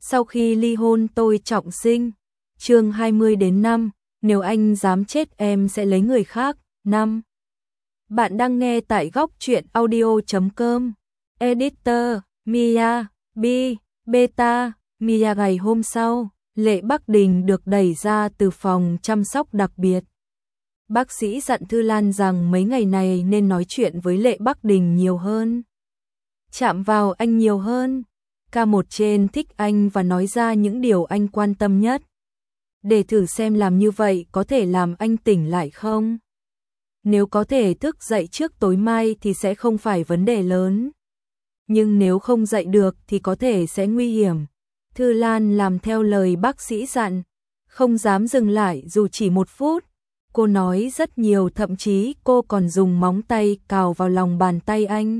Sau khi ly hôn tôi trọng sinh. Chương 20-5, nếu anh dám chết em sẽ lấy người khác. 5. Bạn đang nghe tại góc truyện audio.com. Editor, Mia, Beta, Mia. Ngày hôm sau, Lệ Bắc Đình được đẩy ra từ phòng chăm sóc đặc biệt. Bác sĩ dặn Thư Lan rằng mấy ngày này nên nói chuyện với Lệ Bắc Đình nhiều hơn. Chạm vào anh nhiều hơn. K1 trên thích anh và nói ra những điều anh quan tâm nhất. Để thử xem làm như vậy có thể làm anh tỉnh lại không? Nếu có thể thức dậy trước tối mai thì sẽ không phải vấn đề lớn. Nhưng nếu không dậy được thì có thể sẽ nguy hiểm. Thư Lan làm theo lời bác sĩ dặn, không dám dừng lại dù chỉ 1 phút. Cô nói rất nhiều, thậm chí cô còn dùng móng tay cào vào lòng bàn tay anh.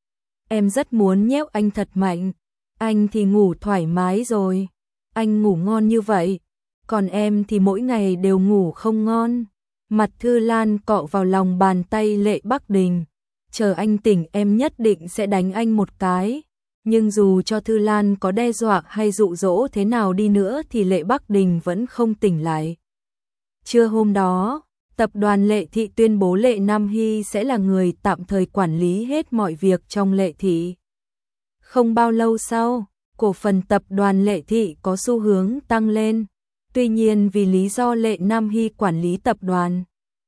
Em rất muốn nhéo anh thật mạnh. Anh thì ngủ thoải mái rồi. Anh ngủ ngon như vậy. Còn em thì mỗi ngày đều ngủ không ngon. Mặt Thư Lan cọ vào lòng bàn tay Lệ Bắc Đình. Chờ anh tỉnh em nhất định sẽ đánh anh một cái. Nhưng dù cho Thư Lan có đe dọa hay dụ dỗ thế nào đi nữa thì Lệ Bắc Đình vẫn không tỉnh lại. Trưa hôm đó, tập đoàn Lệ Thị tuyên bố Lệ Nam Hy sẽ là người tạm thời quản lý hết mọi việc trong Lệ Thị. Không bao lâu sau, cổ phần tập đoàn Lệ Thị có xu hướng tăng lên. Tuy nhiên vì lý do Lệ Nam Hy quản lý tập đoàn,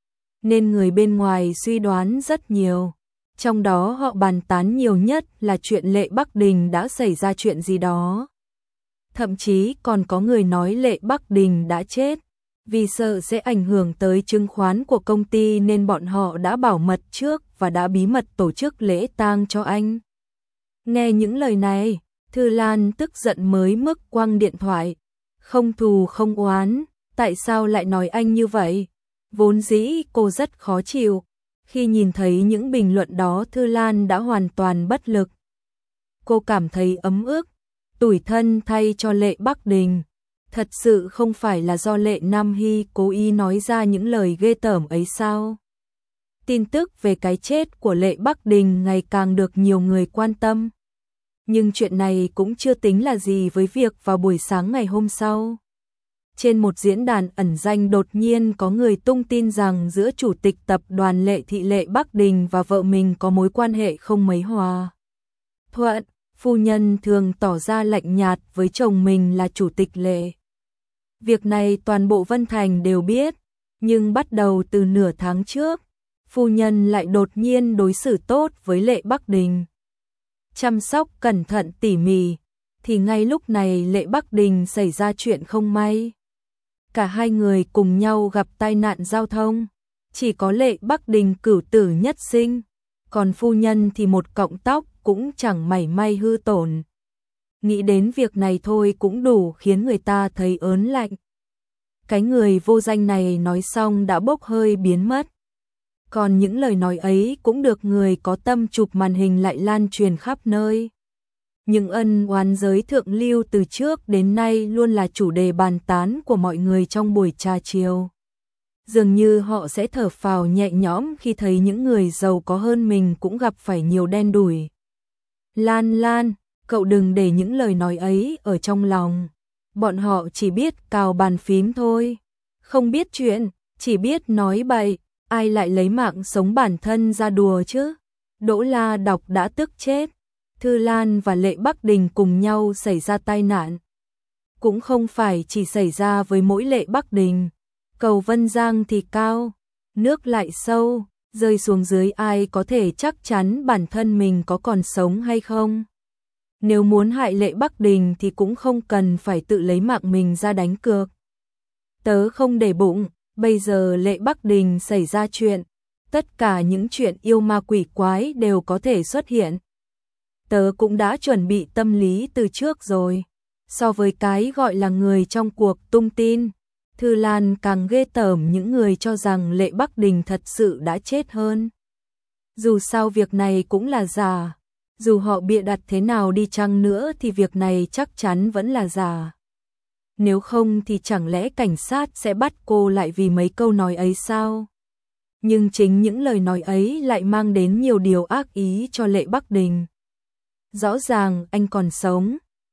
nên người bên ngoài suy đoán rất nhiều. Trong đó họ bàn tán nhiều nhất là chuyện Lệ Bắc Đình đã xảy ra chuyện gì đó. Thậm chí còn có người nói Lệ Bắc Đình đã chết. Vì sợ sẽ ảnh hưởng tới chứng khoán của công ty nên bọn họ đã bảo mật trước và đã bí mật tổ chức lễ tang cho anh. Nghe những lời này, Thư Lan tức giận mới mức quăng điện thoại. Không thù không oán, tại sao lại nói anh như vậy? Vốn dĩ cô rất khó chịu. Khi nhìn thấy những bình luận đó Thư Lan đã hoàn toàn bất lực. Cô cảm thấy ấm ức, tủi thân thay cho Lệ Bắc Đình. Thật sự không phải là do Lệ Nam Hy cố ý nói ra những lời ghê tởm ấy sao? Tin tức về cái chết của Lệ Bắc Đình ngày càng được nhiều người quan tâm. Nhưng chuyện này cũng chưa tính là gì với việc vào buổi sáng ngày hôm sau. Trên một diễn đàn ẩn danh đột nhiên có người tung tin rằng giữa chủ tịch tập đoàn Lệ Thị Lệ Bắc Đình và vợ mình có mối quan hệ không mấy hòa thuận. Phu nhân thường tỏ ra lạnh nhạt với chồng mình là chủ tịch Lệ. Việc này toàn bộ Vân Thành đều biết, nhưng bắt đầu từ nửa tháng trước, phu nhân lại đột nhiên đối xử tốt với Lệ Bắc Đình. Chăm sóc cẩn thận tỉ mỉ, thì ngay lúc này Lệ Bắc Đình xảy ra chuyện không may. Cả hai người cùng nhau gặp tai nạn giao thông, chỉ có Lệ Bắc Đình cửu tử nhất sinh, còn phu nhân thì một cọng tóc cũng chẳng mảy may hư tổn. Nghĩ đến việc này thôi cũng đủ khiến người ta thấy ớn lạnh. Cái người vô danh này nói xong đã bốc hơi biến mất. Còn những lời nói ấy cũng được người có tâm chụp màn hình lại lan truyền khắp nơi. Những ân oán giới thượng lưu từ trước đến nay luôn là chủ đề bàn tán của mọi người trong buổi trà chiều. Dường như họ sẽ thở phào nhẹ nhõm khi thấy những người giàu có hơn mình cũng gặp phải nhiều đen đủi. Lan, cậu đừng để những lời nói ấy ở trong lòng. Bọn họ chỉ biết cào bàn phím thôi. Không biết chuyện, chỉ biết nói bậy. Ai lại lấy mạng sống bản thân ra đùa chứ? Đỗ La đọc đã tức chết. Thư Lan và Lệ Bắc Đình cùng nhau xảy ra tai nạn. Cũng không phải chỉ xảy ra với mỗi Lệ Bắc Đình. Cầu Vân Giang thì cao, nước lại sâu, rơi xuống dưới ai có thể chắc chắn bản thân mình có còn sống hay không. Nếu muốn hại Lệ Bắc Đình thì cũng không cần phải tự lấy mạng mình ra đánh cược. Tớ không để bụng, bây giờ Lệ Bắc Đình xảy ra chuyện, tất cả những chuyện yêu ma quỷ quái đều có thể xuất hiện. Tớ cũng đã chuẩn bị tâm lý từ trước rồi. So với cái gọi là người trong cuộc tung tin, Thư Lan càng ghê tởm những người cho rằng Lệ Bắc Đình thật sự đã chết hơn. Dù sao việc này cũng là giả, dù họ bịa đặt thế nào đi chăng nữa thì việc này chắc chắn vẫn là giả. Nếu không thì chẳng lẽ cảnh sát sẽ bắt cô lại vì mấy câu nói ấy sao? Nhưng chính những lời nói ấy lại mang đến nhiều điều ác ý cho Lệ Bắc Đình. Rõ ràng anh còn sống,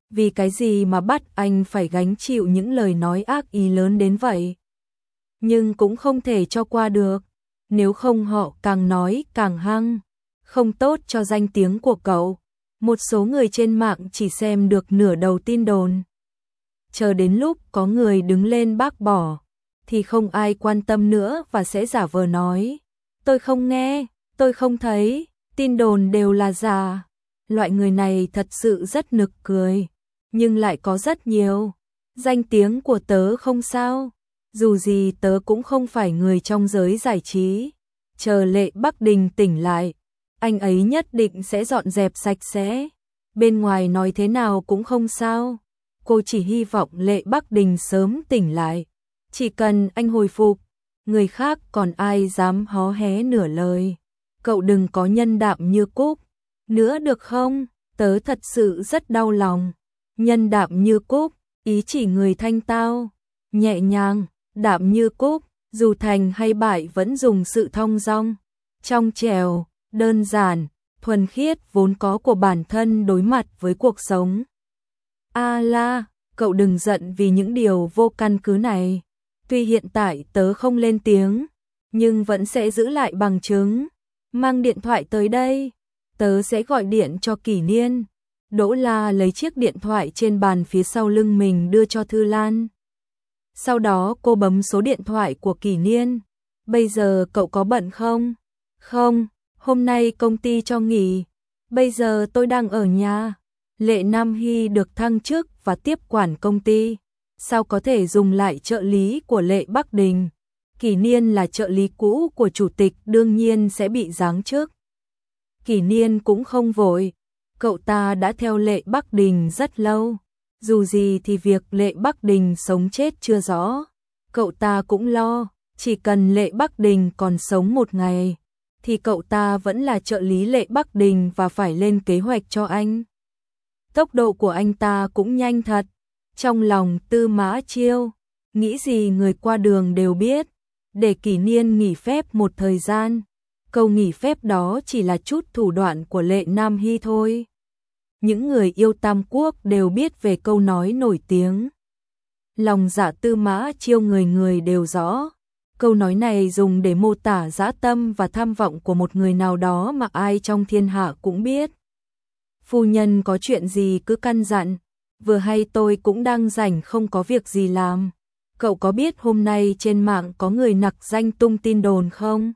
vì cái gì mà bắt anh phải gánh chịu những lời nói ác ý lớn đến vậy? Nhưng cũng không thể cho qua được, nếu không họ càng nói càng hăng, không tốt cho danh tiếng của cậu. Một số người trên mạng chỉ xem được nửa đầu tin đồn. Chờ đến lúc có người đứng lên bác bỏ, thì không ai quan tâm nữa và sẽ giả vờ nói: tôi không nghe, tôi không thấy, tin đồn đều là giả. Loại người này thật sự rất nực cười, nhưng lại có rất nhiều. Danh tiếng của tớ không sao, dù gì tớ cũng không phải người trong giới giải trí. Chờ Lệ Bắc Đình tỉnh lại, anh ấy nhất định sẽ dọn dẹp sạch sẽ. Bên ngoài nói thế nào cũng không sao. Cô chỉ hy vọng Lệ Bắc Đình sớm tỉnh lại. Chỉ cần anh hồi phục, người khác còn ai dám hó hé nửa lời. Cậu đừng có nhân đạm như Cúc nữa được không? Tớ thật sự rất đau lòng. Nhân đạm như Cúc, ý chỉ người thanh tao, nhẹ nhàng, đạm như Cúc, dù thành hay bại vẫn dùng sự thong dong, trong trẻo, đơn giản, thuần khiết vốn có của bản thân đối mặt với cuộc sống. A La, cậu đừng giận vì những điều vô căn cứ này. Tuy hiện tại tớ không lên tiếng, nhưng vẫn sẽ giữ lại bằng chứng. Mang điện thoại tới đây, tớ sẽ gọi điện cho Kỷ Niên. Đỗ La lấy chiếc điện thoại trên bàn phía sau lưng mình đưa cho Thư Lan. Sau đó cô bấm số điện thoại của Kỷ Niên. Bây giờ cậu có bận không? Không, hôm nay công ty cho nghỉ. Bây giờ tôi đang ở nhà. Lệ Nam Hy được thăng chức và tiếp quản công ty. Sao có thể dùng lại trợ lý của Lệ Bắc Đình? Kỷ Niên là trợ lý cũ của chủ tịch, đương nhiên sẽ bị giáng chức. Kỷ Niên cũng không vội. Cậu ta đã theo Lệ Bắc Đình rất lâu. Dù gì thì việc Lệ Bắc Đình sống chết chưa rõ. Cậu ta cũng lo, chỉ cần Lệ Bắc Đình còn sống một ngày, thì cậu ta vẫn là trợ lý Lệ Bắc Đình và phải lên kế hoạch cho anh. Tốc độ của anh ta cũng nhanh thật. Trong lòng Tư Mã Chiêu, nghĩ gì người qua đường đều biết, để Kỷ Niên nghỉ phép một thời gian. Câu nghỉ phép đó chỉ là chút thủ đoạn của Lệ Nam Hy thôi. Những người yêu Tam Quốc đều biết về câu nói nổi tiếng. Lòng dạ Tư Mã Chiêu người người đều rõ. Câu nói này dùng để mô tả dã tâm và tham vọng của một người nào đó mà ai trong thiên hạ cũng biết. Phu nhân có chuyện gì cứ căn dặn, vừa hay tôi cũng đang rảnh không có việc gì làm. Cậu có biết hôm nay trên mạng có người nặc danh tung tin đồn không?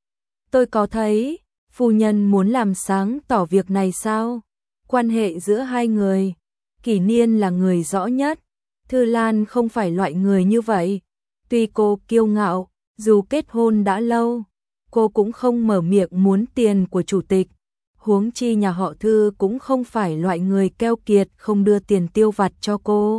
Tôi có thấy, phu nhân muốn làm sáng tỏ việc này sao? Quan hệ giữa hai người, Kỷ Niên là người rõ nhất. Thư Lan không phải loại người như vậy. Tuy cô kiêu ngạo, dù kết hôn đã lâu, cô cũng không mở miệng muốn tiền của chủ tịch. Huống chi nhà họ Thư cũng không phải loại người keo kiệt không đưa tiền tiêu vặt cho cô.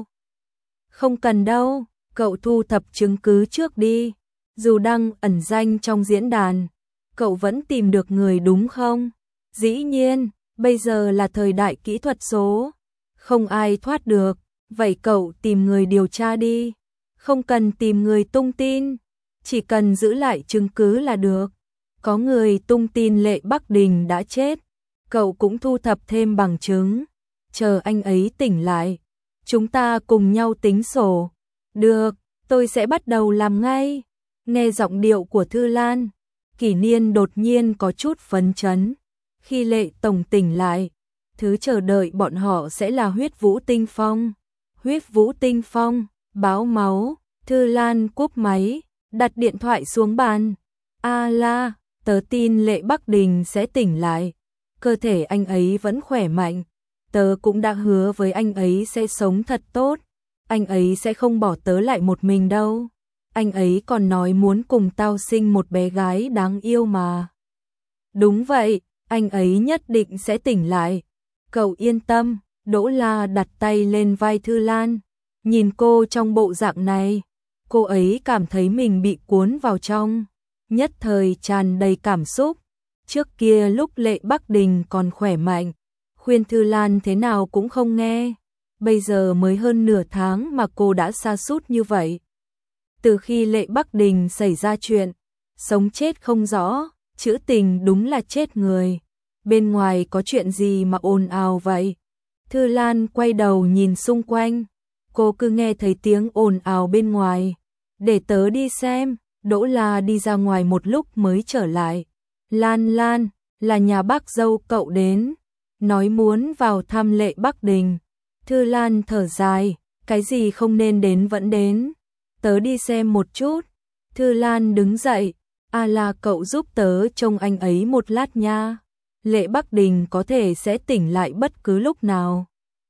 Không cần đâu, cậu thu thập chứng cứ trước đi. Dù đang ẩn danh trong diễn đàn, cậu vẫn tìm được người đúng không? Dĩ nhiên, bây giờ là thời đại kỹ thuật số, không ai thoát được. Vậy cậu tìm người điều tra đi, không cần tìm người tung tin, chỉ cần giữ lại chứng cứ là được. Có người tung tin Lệ Bắc Đình đã chết, cậu cũng thu thập thêm bằng chứng. Chờ anh ấy tỉnh lại, chúng ta cùng nhau tính sổ. Được, tôi sẽ bắt đầu làm ngay. Nghe giọng điệu của Thư Lan, Kỷ Niên đột nhiên có chút phấn chấn. Khi Lệ tổng tỉnh lại, thứ chờ đợi bọn họ sẽ là huyết vũ tinh phong. Huyết vũ tinh phong, báo máu. Thư Lan cúp máy, đặt điện thoại xuống bàn. A La, tớ tin Lệ Bắc Đình sẽ tỉnh lại. Cơ thể anh ấy vẫn khỏe mạnh. Tớ cũng đã hứa với anh ấy sẽ sống thật tốt. Anh ấy sẽ không bỏ tớ lại một mình đâu. Anh ấy còn nói muốn cùng tao sinh một bé gái đáng yêu mà. Đúng vậy, anh ấy nhất định sẽ tỉnh lại. Cậu yên tâm. Đỗ La đặt tay lên vai Thư Lan. Nhìn cô trong bộ dạng này, cô ấy cảm thấy mình bị cuốn vào trong, nhất thời tràn đầy cảm xúc. Trước kia lúc Lệ Bắc Đình còn khỏe mạnh, khuyên Thư Lan thế nào cũng không nghe. Bây giờ mới hơn nửa tháng mà cô đã sa sút như vậy. Từ khi Lệ Bắc Đình xảy ra chuyện, sống chết không rõ, trữ tình đúng là chết người. Bên ngoài có chuyện gì mà ồn ào vậy? Thư Lan quay đầu nhìn xung quanh, cô cứ nghe thấy tiếng ồn ào bên ngoài. Để tớ đi xem. Đỗ La đi ra ngoài một lúc mới trở lại. Lan Lan, là nhà bác dâu cậu đến, nói muốn vào thăm Lệ Bắc Đình. Thư Lan thở dài, cái gì không nên đến vẫn đến. Tớ đi xem một chút. Thư Lan đứng dậy, là cậu giúp tớ trông anh ấy một lát nha. Lệ Bắc Đình có thể sẽ tỉnh lại bất cứ lúc nào,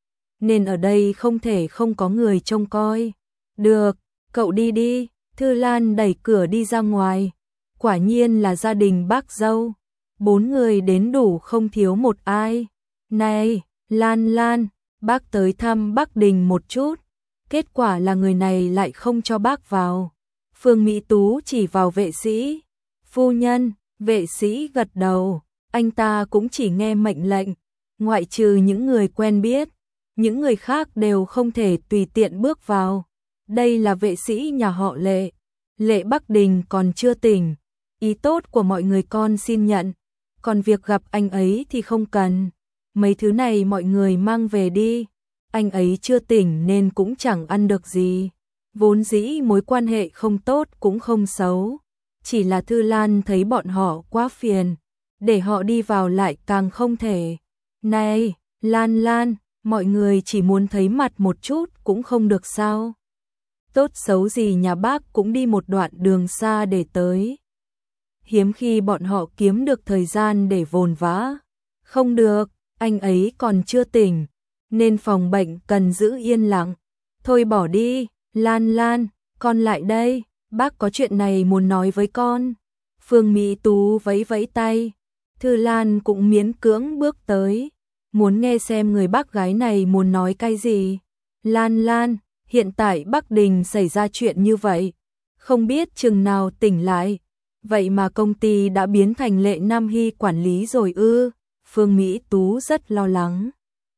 nên ở đây không thể không có người trông coi. Được, cậu đi đi. Thư Lan đẩy cửa đi ra ngoài. Quả nhiên là gia đình bác dâu. 4 người đến đủ không thiếu một ai. Này, Lan Lan, bác tới thăm Bắc Đình một chút. Kết quả là người này lại không cho bác vào. Phương Mỹ Tú chỉ vào vệ sĩ. Phu nhân, vệ sĩ gật đầu. Anh ta cũng chỉ nghe mệnh lệnh. Ngoại trừ những người quen biết, những người khác đều không thể tùy tiện bước vào. Đây là vệ sĩ nhà họ Lệ. Lệ Bắc Đình còn chưa tỉnh. Ý tốt của mọi người con xin nhận. Còn việc gặp anh ấy thì không cần. Mấy thứ này mọi người mang về đi. Anh ấy chưa tỉnh nên cũng chẳng ăn được gì. Vốn dĩ mối quan hệ không tốt cũng không xấu. Chỉ là Thư Lan thấy bọn họ quá phiền. Để họ đi vào lại càng không thể. Này, Lan Lan, mọi người chỉ muốn thấy mặt một chút cũng không được sao? Tốt xấu gì nhà bác cũng đi một đoạn đường xa để tới. Hiếm khi bọn họ kiếm được thời gian để vồn vã. Không được, anh ấy còn chưa tỉnh, nên phòng bệnh cần giữ yên lặng. Thôi bỏ đi, Lan Lan, con lại đây, bác có chuyện này muốn nói với con. Phương Mỹ Tú vẫy vẫy tay. Thư Lan cũng miễn cưỡng bước tới, muốn nghe xem người bác gái này muốn nói cái gì. Lan Lan, hiện tại Bắc Đình xảy ra chuyện như vậy, không biết chừng nào tỉnh lại. Vậy mà công ty đã biến thành Lệ Nam Hy quản lý rồi ư? Phương Mỹ Tú rất lo lắng.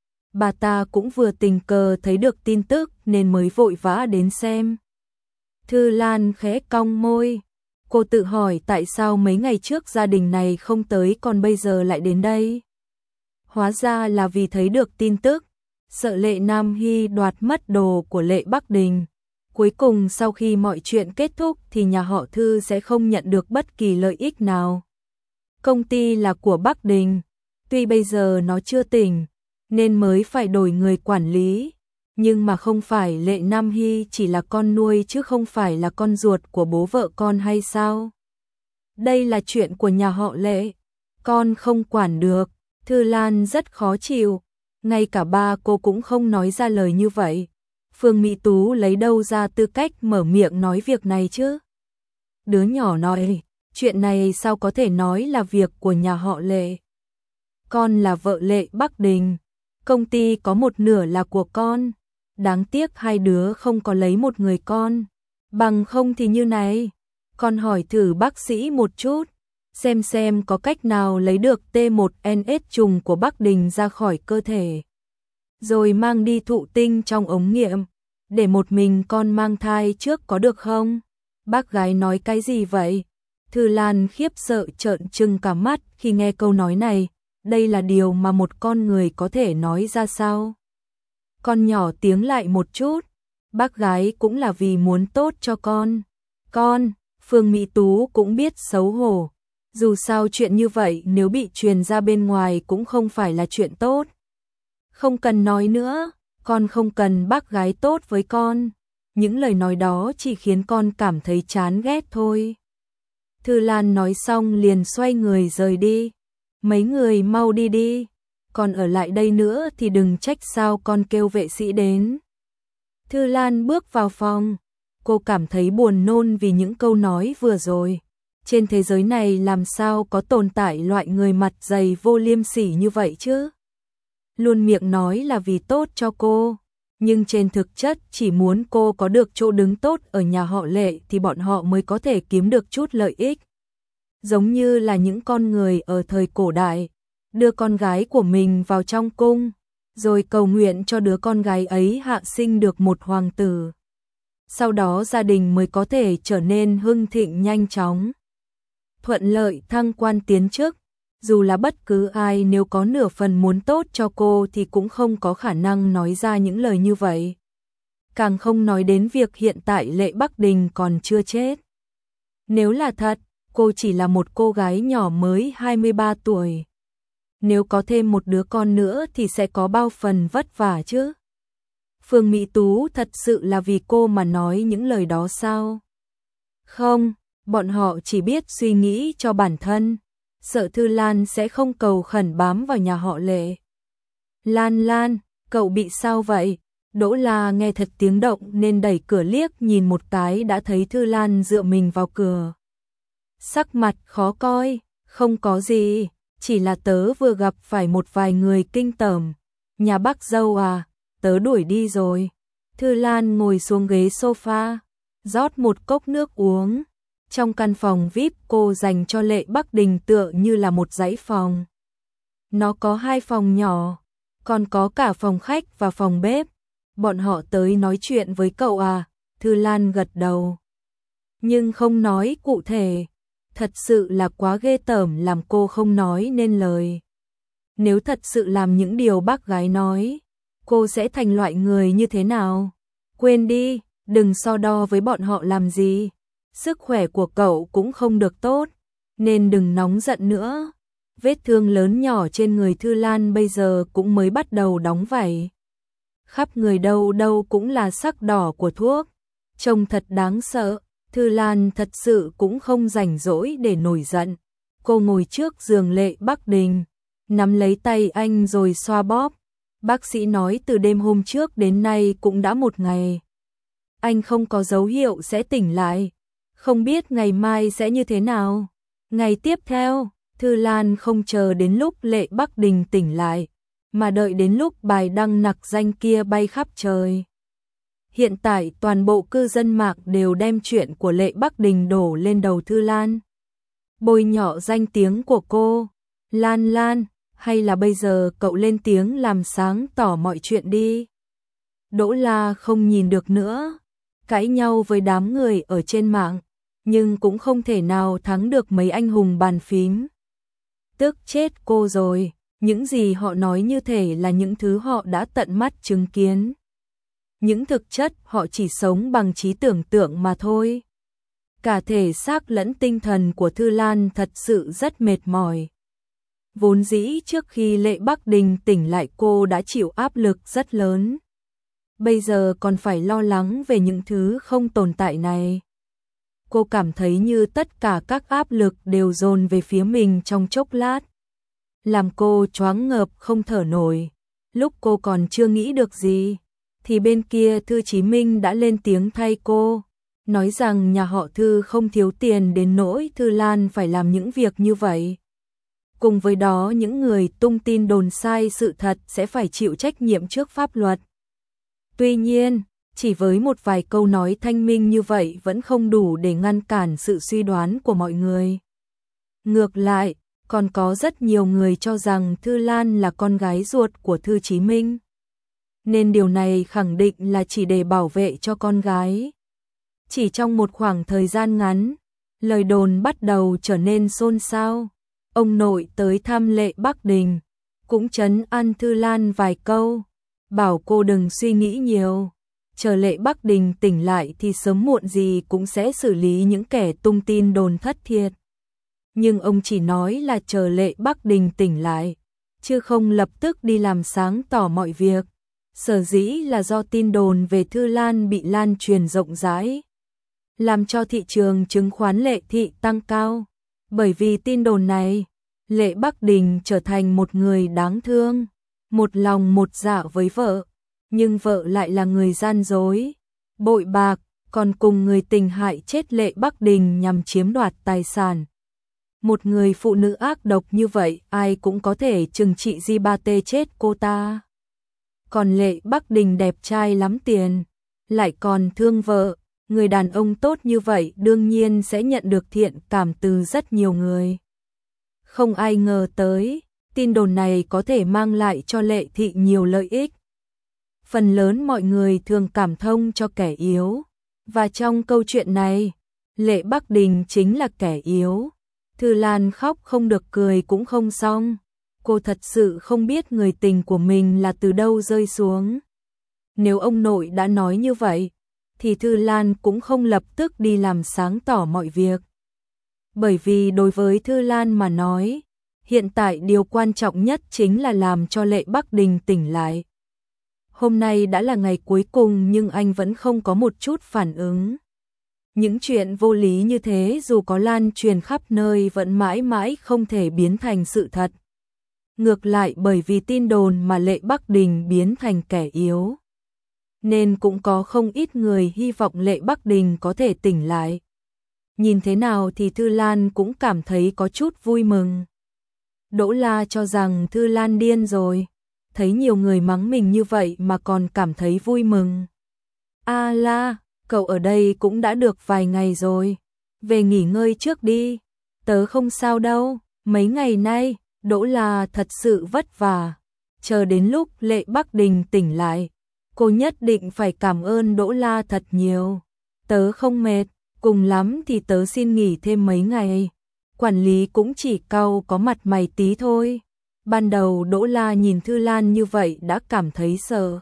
Bà ta cũng vừa tình cờ thấy được tin tức nên mới vội vã đến xem. Thư Lan khẽ cong môi. Cô tự hỏi tại sao mấy ngày trước gia đình này không tới còn bây giờ lại đến đây. Hóa ra là vì thấy được tin tức, sợ Lệ Nam Hy đoạt mất đồ của Lệ Bắc Đình. Cuối cùng sau khi mọi chuyện kết thúc thì nhà họ Thư sẽ không nhận được bất kỳ lợi ích nào. Công ty là của Bắc Đình, tuy bây giờ nó chưa tỉnh, nên mới phải đổi người quản lý. Nhưng mà không phải Lệ Nam Hy chỉ là con nuôi chứ không phải là con ruột của bố vợ con hay sao? Đây là chuyện của nhà họ Lệ, con không quản được. Thư Lan rất khó chịu, ngay cả ba cô cũng không nói ra lời như vậy. Phương Mỹ Tú lấy đâu ra tư cách mở miệng nói việc này chứ? Đứa nhỏ nói, chuyện này sao có thể nói là việc của nhà họ Lệ? Con là vợ Lệ Bắc Đình, công ty có một nửa là của con. Đáng tiếc hai đứa không có lấy một người con. Bằng không thì như này, con hỏi thử bác sĩ một chút, xem có cách nào lấy được T1NS trùng của Bắc Đình ra khỏi cơ thể, rồi mang đi thụ tinh trong ống nghiệm, để một mình con mang thai trước có được không? Bác gái nói cái gì vậy? Thư Lan khiếp sợ trợn trừng cả mắt khi nghe câu nói này. Đây là điều mà một con người có thể nói ra sao? Con nhỏ tiếng lại một chút. Bác gái cũng là vì muốn tốt cho con. Con, Phương Mỹ Tú cũng biết xấu hổ. Dù sao chuyện như vậy nếu bị truyền ra bên ngoài cũng không phải là chuyện tốt. Không cần nói nữa, con không cần bác gái tốt với con. Những lời nói đó chỉ khiến con cảm thấy chán ghét thôi. Thư Lan nói xong liền xoay người rời đi. Mấy người mau đi đi. Còn ở lại đây nữa thì đừng trách sao con kêu vệ sĩ đến. Thư Lan bước vào phòng. Cô cảm thấy buồn nôn vì những câu nói vừa rồi. Trên thế giới này làm sao có tồn tại loại người mặt dày vô liêm sỉ như vậy chứ? Luôn miệng nói là vì tốt cho cô, nhưng trên thực chất chỉ muốn cô có được chỗ đứng tốt ở nhà họ Lệ thì bọn họ mới có thể kiếm được chút lợi ích. Giống như là những con người ở thời cổ đại, đưa con gái của mình vào trong cung, rồi cầu nguyện cho đứa con gái ấy hạ sinh được một hoàng tử. Sau đó gia đình mới có thể trở nên hưng thịnh nhanh chóng, thuận lợi thăng quan tiến chức. Dù là bất cứ ai nếu có nửa phần muốn tốt cho cô thì cũng không có khả năng nói ra những lời như vậy. Càng không nói đến việc hiện tại Lệ Bắc Đình còn chưa chết. Nếu là thật, cô chỉ là một cô gái nhỏ mới 23 tuổi. Nếu có thêm một đứa con nữa thì sẽ có bao phần vất vả chứ. Phương Mỹ Tú thật sự là vì cô mà nói những lời đó sao? Không, bọn họ chỉ biết suy nghĩ cho bản thân, sợ Thư Lan sẽ không cầu khẩn bám vào nhà họ Lệ. Lan Lan, cậu bị sao vậy? Đỗ La nghe thật tiếng động nên đẩy cửa liếc nhìn một cái đã thấy Thư Lan dựa mình vào cửa. Sắc mặt khó coi, không có gì, chỉ là tớ vừa gặp phải một vài người kinh tởm. Nhà bác dâu à, tớ đuổi đi rồi. Thư Lan ngồi xuống ghế sofa, rót một cốc nước uống. Trong căn phòng VIP cô dành cho Lệ Bắc Đình tựa như là một dãy phòng. Nó có 2 phòng nhỏ, còn có cả phòng khách và phòng bếp. Bọn họ tới nói chuyện với cậu à? Thư Lan gật đầu. Nhưng không nói cụ thể. Thật sự là quá ghê tởm làm cô không nói nên lời. Nếu thật sự làm những điều bác gái nói, cô sẽ thành loại người như thế nào? Quên đi, đừng so đo với bọn họ làm gì. Sức khỏe của cậu cũng không được tốt, nên đừng nóng giận nữa. Vết thương lớn nhỏ trên người Thư Lan bây giờ cũng mới bắt đầu đóng vảy. Khắp người đâu đâu cũng là sắc đỏ của thuốc. Trông thật đáng sợ. Thư Lan thật sự cũng không rảnh rỗi để nổi giận. Cô ngồi trước giường Lệ Bắc Đình, nắm lấy tay anh rồi xoa bóp. Bác sĩ nói từ đêm hôm trước đến nay cũng đã 1 ngày. Anh không có dấu hiệu sẽ tỉnh lại. Không biết ngày mai sẽ như thế nào. Ngày tiếp theo, Thư Lan không chờ đến lúc Lệ Bắc Đình tỉnh lại, mà đợi đến lúc bài đăng nặc danh kia bay khắp trời. Hiện tại toàn bộ cư dân mạng đều đem chuyện của Lệ Bắc Đình đổ lên đầu Thư Lan. Bôi nhọ danh tiếng của cô. Lan Lan, hay là bây giờ cậu lên tiếng làm sáng tỏ mọi chuyện đi. Đỗ La không nhìn được nữa. Cãi nhau với đám người ở trên mạng, nhưng cũng không thể nào thắng được mấy anh hùng bàn phím. Tức chết cô rồi, những gì họ nói như thể là những thứ họ đã tận mắt chứng kiến. Những thực chất họ chỉ sống bằng trí tưởng tượng mà thôi. Cả thể xác lẫn tinh thần của Thư Lan thật sự rất mệt mỏi. Vốn dĩ trước khi Lệ Bắc Đình tỉnh lại cô đã chịu áp lực rất lớn. Bây giờ còn phải lo lắng về những thứ không tồn tại này. Cô cảm thấy như tất cả các áp lực đều dồn về phía mình trong chốc lát. Làm cô choáng ngợp không thở nổi. Lúc cô còn chưa nghĩ được gì, thì bên kia Thư Chí Minh đã lên tiếng thay cô, nói rằng nhà họ Thư không thiếu tiền đến nỗi Thư Lan phải làm những việc như vậy. Cùng với đó những người tung tin đồn sai sự thật sẽ phải chịu trách nhiệm trước pháp luật. Tuy nhiên, chỉ với một vài câu nói thanh minh như vậy vẫn không đủ để ngăn cản sự suy đoán của mọi người. Ngược lại, còn có rất nhiều người cho rằng Thư Lan là con gái ruột của Thư Chí Minh. Nên điều này khẳng định là chỉ để bảo vệ cho con gái. Chỉ trong một khoảng thời gian ngắn, lời đồn bắt đầu trở nên xôn xao. Ông nội tới thăm Lệ Bắc Đình, cũng trấn an Thư Lan vài câu, bảo cô đừng suy nghĩ nhiều. Chờ Lệ Bắc Đình tỉnh lại thì sớm muộn gì cũng sẽ xử lý những kẻ tung tin đồn thất thiệt. Nhưng ông chỉ nói là chờ Lệ Bắc Đình tỉnh lại, chứ không lập tức đi làm sáng tỏ mọi việc. Sở dĩ là do tin đồn về Thư Lan bị lan truyền rộng rãi, làm cho thị trường chứng khoán Lệ thị tăng cao. Bởi vì tin đồn này, Lệ Bắc Đình trở thành một người đáng thương, một lòng một dạ với vợ, nhưng vợ lại là người gian dối, bội bạc, còn cùng người tình hại chết Lệ Bắc Đình nhằm chiếm đoạt tài sản. Một người phụ nữ ác độc như vậy ai cũng có thể trừng trị Di Ba Tê chết cô ta. Còn Lệ Bắc Đình đẹp trai lắm tiền, lại còn thương vợ, người đàn ông tốt như vậy đương nhiên sẽ nhận được thiện cảm từ rất nhiều người. Không ai ngờ tới, tin đồn này có thể mang lại cho Lệ thị nhiều lợi ích. Phần lớn mọi người thường cảm thông cho kẻ yếu, và trong câu chuyện này, Lệ Bắc Đình chính là kẻ yếu. Thư Lan khóc không được cười cũng không xong. Cô thật sự không biết người tình của mình là từ đâu rơi xuống. Nếu ông nội đã nói như vậy, thì Thư Lan cũng không lập tức đi làm sáng tỏ mọi việc. Bởi vì đối với Thư Lan mà nói, hiện tại điều quan trọng nhất chính là làm cho Lệ Bắc Đình tỉnh lại. Hôm nay đã là ngày cuối cùng nhưng anh vẫn không có một chút phản ứng. Những chuyện vô lý như thế dù có lan truyền khắp nơi vẫn mãi mãi không thể biến thành sự thật. Ngược lại bởi vì tin đồn mà Lệ Bắc Đình biến thành kẻ yếu, nên cũng có không ít người hy vọng Lệ Bắc Đình có thể tỉnh lại. Nhìn thế nào thì Thư Lan cũng cảm thấy có chút vui mừng. Đỗ La cho rằng Thư Lan điên rồi, thấy nhiều người mắng mình như vậy mà còn cảm thấy vui mừng. A La, cậu ở đây cũng đã được vài ngày rồi, về nghỉ ngơi trước đi, tớ không sao đâu, mấy ngày nay, Đỗ La thật sự vất vả, chờ đến lúc Lệ Bắc Đình tỉnh lại, cô nhất định phải cảm ơn Đỗ La thật nhiều, tớ không mệt, cùng lắm thì tớ xin nghỉ thêm mấy ngày, quản lý cũng chỉ cau có mặt mày tí thôi. Ban đầu Đỗ La nhìn Thư Lan như vậy đã cảm thấy sợ.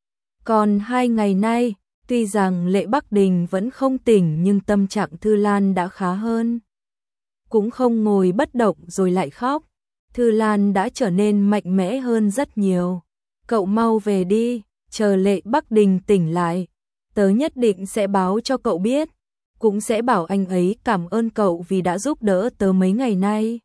Còn 2 ngày nay, tuy rằng Lệ Bắc Đình vẫn không tỉnh nhưng tâm trạng Thư Lan đã khá hơn. Cũng không ngồi bất động rồi lại khóc. Thư Lan đã trở nên mạnh mẽ hơn rất nhiều. Cậu mau về đi, chờ Lệ Bắc Đình tỉnh lại. Tớ nhất định sẽ báo cho cậu biết. Cũng sẽ bảo anh ấy cảm ơn cậu vì đã giúp đỡ tớ mấy ngày nay.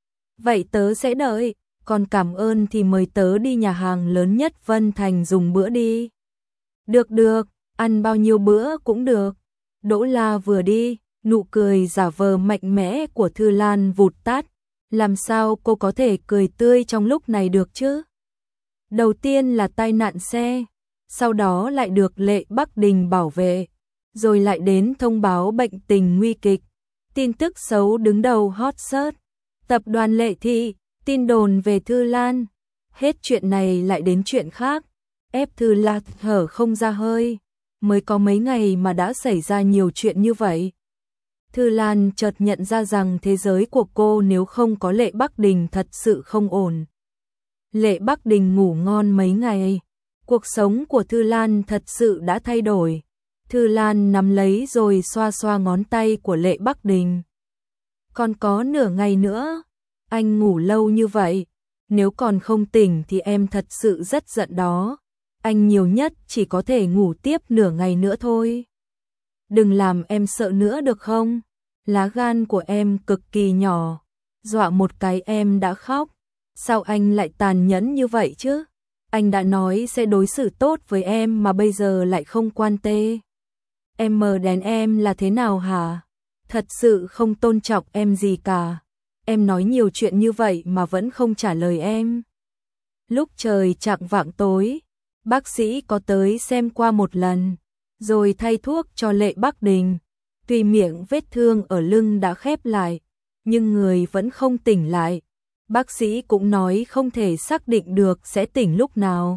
Vậy tớ sẽ đợi, còn cảm ơn thì mời tớ đi nhà hàng lớn nhất Vân Thành dùng bữa đi. Được được, ăn bao nhiêu bữa cũng được. Đỗ La vừa đi, nụ cười giả vờ mạnh mẽ của Thư Lan vụt tắt. Làm sao cô có thể cười tươi trong lúc này được chứ? Đầu tiên là tai nạn xe, sau đó lại được Lệ Bắc Đình bảo vệ, rồi lại đến thông báo bệnh tình nguy kịch. Tin tức xấu đứng đầu hot search. Tập đoàn Lệ Thị, tin đồn về Thư Lan. Hết chuyện này lại đến chuyện khác. Ép Thư Lan thở không ra hơi. Mới có mấy ngày mà đã xảy ra nhiều chuyện như vậy. Thư Lan chợt nhận ra rằng thế giới của cô nếu không có Lệ Bắc Đình thật sự không ổn. Lệ Bắc Đình ngủ ngon mấy ngày. Cuộc sống của Thư Lan thật sự đã thay đổi. Thư Lan nắm lấy rồi xoa xoa ngón tay của Lệ Bắc Đình. Còn có nửa ngày nữa. Anh ngủ lâu như vậy. Nếu còn không tỉnh thì em thật sự rất giận đó. Anh nhiều nhất chỉ có thể ngủ tiếp nửa ngày nữa thôi. Đừng làm em sợ nữa được không? Lá gan của em cực kỳ nhỏ. Dọa một cái em đã khóc. Sao anh lại tàn nhẫn như vậy chứ? Anh đã nói sẽ đối xử tốt với em mà bây giờ lại không quan tê. Em mờ đèn em là thế nào hả? Thật sự không tôn trọng em gì cả. Em nói nhiều chuyện như vậy mà vẫn không trả lời em. Lúc trời chạng vạng tối, bác sĩ có tới xem qua một lần, rồi thay thuốc cho Lệ Bắc Đình. Tuy miệng vết thương ở lưng đã khép lại, nhưng người vẫn không tỉnh lại. Bác sĩ cũng nói không thể xác định được sẽ tỉnh lúc nào.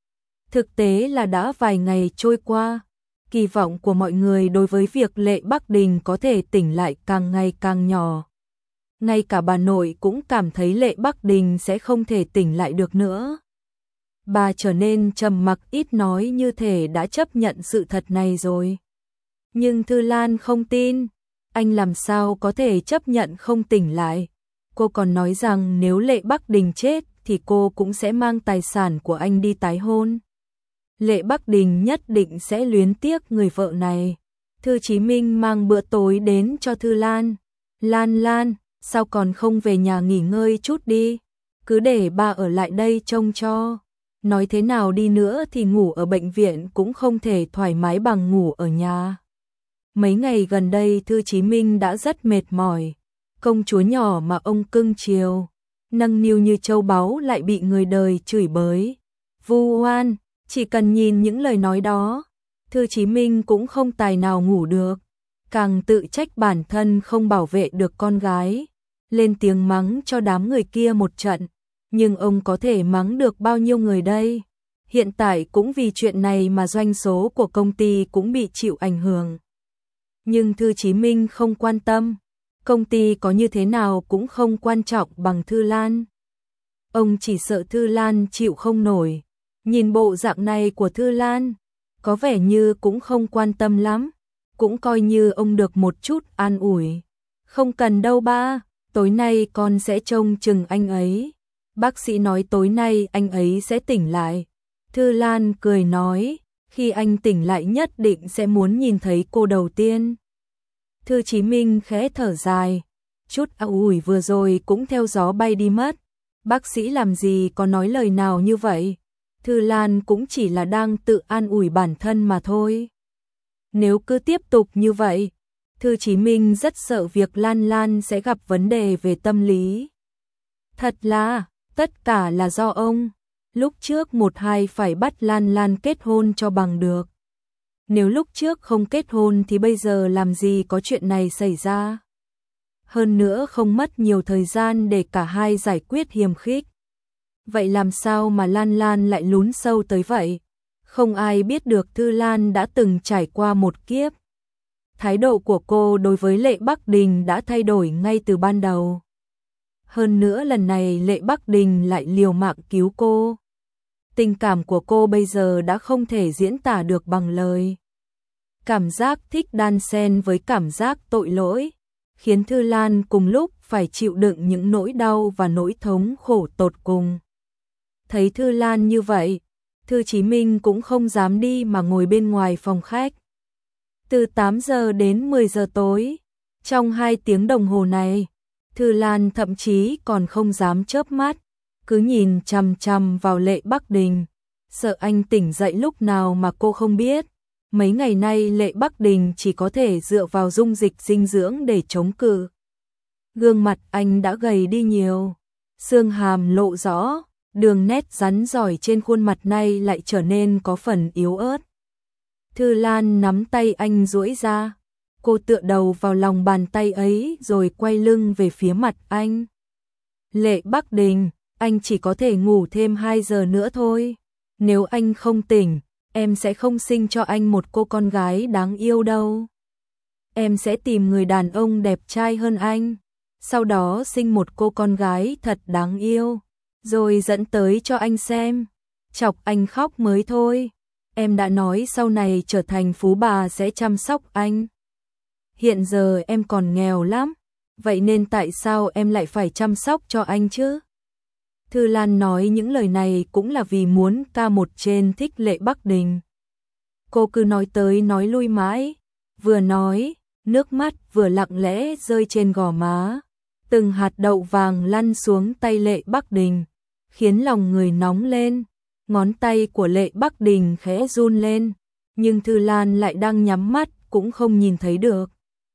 Thực tế là đã vài ngày trôi qua, kỳ vọng của mọi người đối với việc Lệ Bắc Đình có thể tỉnh lại càng ngày càng nhỏ. Ngay cả bà nội cũng cảm thấy Lệ Bắc Đình sẽ không thể tỉnh lại được nữa. Bà trở nên trầm mặc ít nói như thể đã chấp nhận sự thật này rồi. Nhưng Thư Lan không tin, anh làm sao có thể chấp nhận không tỉnh lại. Cô còn nói rằng nếu Lệ Bắc Đình chết thì cô cũng sẽ mang tài sản của anh đi tái hôn. Lệ Bắc Đình nhất định sẽ luyến tiếc người vợ này. Thư Chí Minh mang bữa tối đến cho Thư Lan. Lan, sao còn không về nhà nghỉ ngơi chút đi? Cứ để ba ở lại đây trông cho. Nói thế nào đi nữa thì ngủ ở bệnh viện cũng không thể thoải mái bằng ngủ ở nhà. Mấy ngày gần đây Thư Chí Minh đã rất mệt mỏi. Công chúa nhỏ mà ông cưng chiều, nâng niu như châu báu lại bị người đời chửi bới. Vu oan, chỉ cần nhìn những lời nói đó, Thư Chí Minh cũng không tài nào ngủ được. Càng tự trách bản thân không bảo vệ được con gái. Lên tiếng mắng cho đám người kia một trận. Nhưng ông có thể mắng được bao nhiêu người đây? Hiện tại cũng vì chuyện này mà doanh số của công ty cũng bị chịu ảnh hưởng. Nhưng Thư Chí Minh không quan tâm. Công ty có như thế nào cũng không quan trọng bằng Thư Lan. Ông chỉ sợ Thư Lan chịu không nổi. Nhìn bộ dạng này của Thư Lan, có vẻ như cũng không quan tâm lắm, cũng coi như ông được một chút an ủi. Không cần đâu ba, tối nay con sẽ trông chừng anh ấy. Bác sĩ nói tối nay anh ấy sẽ tỉnh lại. Thư Lan cười nói, khi anh tỉnh lại nhất định sẽ muốn nhìn thấy cô đầu tiên. Thư Chí Minh khẽ thở dài, chút an ủi vừa rồi cũng theo gió bay đi mất. Bác sĩ làm gì có nói lời nào như vậy. Thư Lan cũng chỉ là đang tự an ủi bản thân mà thôi. Nếu cứ tiếp tục như vậy, Thư Chí Minh rất sợ việc Lan Lan sẽ gặp vấn đề về tâm lý. Thật là, tất cả là do ông. Lúc trước một hai phải bắt Lan Lan kết hôn cho bằng được. Nếu lúc trước không kết hôn thì bây giờ làm gì có chuyện này xảy ra. Hơn nữa không mất nhiều thời gian để cả hai giải quyết hiềm khích. Vậy làm sao mà Lan Lan lại lún sâu tới vậy? Không ai biết được Thư Lan đã từng trải qua một kiếp. Thái độ của cô đối với Lệ Bắc Đình đã thay đổi ngay từ ban đầu. Hơn nữa lần này Lệ Bắc Đình lại liều mạng cứu cô. Tình cảm của cô bây giờ đã không thể diễn tả được bằng lời. Cảm giác thích đan xen với cảm giác tội lỗi, khiến Thư Lan cùng lúc phải chịu đựng những nỗi đau và nỗi thống khổ tột cùng. Thấy Thư Lan như vậy, Thư Chí Minh cũng không dám đi mà ngồi bên ngoài phòng khách. Từ 8 giờ đến 10 giờ tối, trong 2 tiếng đồng hồ này, Thư Lan thậm chí còn không dám chớp mắt, cứ nhìn chằm chằm vào Lệ Bắc Đình, sợ anh tỉnh dậy lúc nào mà cô không biết. Mấy ngày nay Lệ Bắc Đình chỉ có thể dựa vào dung dịch dinh dưỡng để chống cự. Gương mặt anh đã gầy đi nhiều, xương hàm lộ rõ, đường nét rắn rỏi trên khuôn mặt này lại trở nên có phần yếu ớt. Thư Lan nắm tay anh duỗi ra, cô tựa đầu vào lòng bàn tay ấy rồi quay lưng về phía mặt anh. Lệ Bắc Đình, anh chỉ có thể ngủ thêm 2 giờ nữa thôi. Nếu anh không tỉnh, em sẽ không sinh cho anh một cô con gái đáng yêu đâu. Em sẽ tìm người đàn ông đẹp trai hơn anh, sau đó sinh một cô con gái thật đáng yêu, rồi dẫn tới cho anh xem, chọc anh khóc mới thôi. Em đã nói sau này trở thành phú bà sẽ chăm sóc anh. Hiện giờ em còn nghèo lắm, vậy nên tại sao em lại phải chăm sóc cho anh chứ? Thư Lan nói những lời này cũng là vì muốn ca một trên thích Lệ Bắc Đình. Cô cứ nói tới nói lui mãi, vừa nói, nước mắt vừa lặng lẽ rơi trên gò má. Từng hạt đậu vàng lăn xuống tay Lệ Bắc Đình, khiến lòng người nóng lên. Ngón tay của Lệ Bắc Đình khẽ run lên, nhưng Thư Lan lại đang nhắm mắt cũng không nhìn thấy được.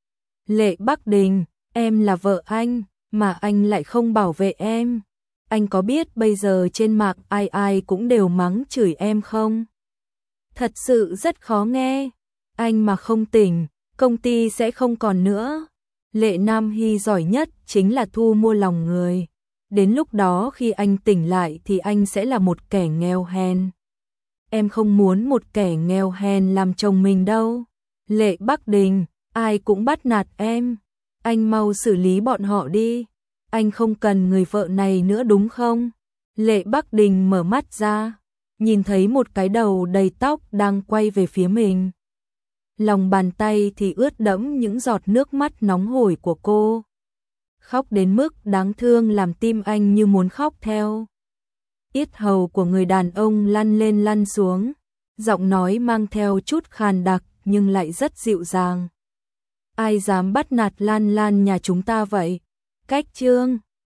Lệ Bắc Đình, em là vợ anh, mà anh lại không bảo vệ em. Anh có biết bây giờ trên mạng ai ai cũng đều mắng chửi em không? Thật sự rất khó nghe. Anh mà không tỉnh, công ty sẽ không còn nữa. Lệ Nam Hy giỏi nhất chính là thu mua lòng người. Đến lúc đó khi anh tỉnh lại thì anh sẽ là một kẻ nghèo hèn. Em không muốn một kẻ nghèo hèn làm chồng mình đâu. Lệ Bắc Đình, ai cũng bắt nạt em. Anh mau xử lý bọn họ đi. Anh không cần người vợ này nữa đúng không? Lệ Bắc Đình mở mắt ra, nhìn thấy một cái đầu đầy tóc đang quay về phía mình. Lòng bàn tay thì ướt đẫm những giọt nước mắt nóng hổi của cô. Khóc đến mức đáng thương làm tim anh như muốn khóc theo. Yết hầu của người đàn ông lăn lên lăn xuống, giọng nói mang theo chút khàn đặc nhưng lại rất dịu dàng. Ai dám bắt nạt Lan Lan nhà chúng ta vậy? Cách chương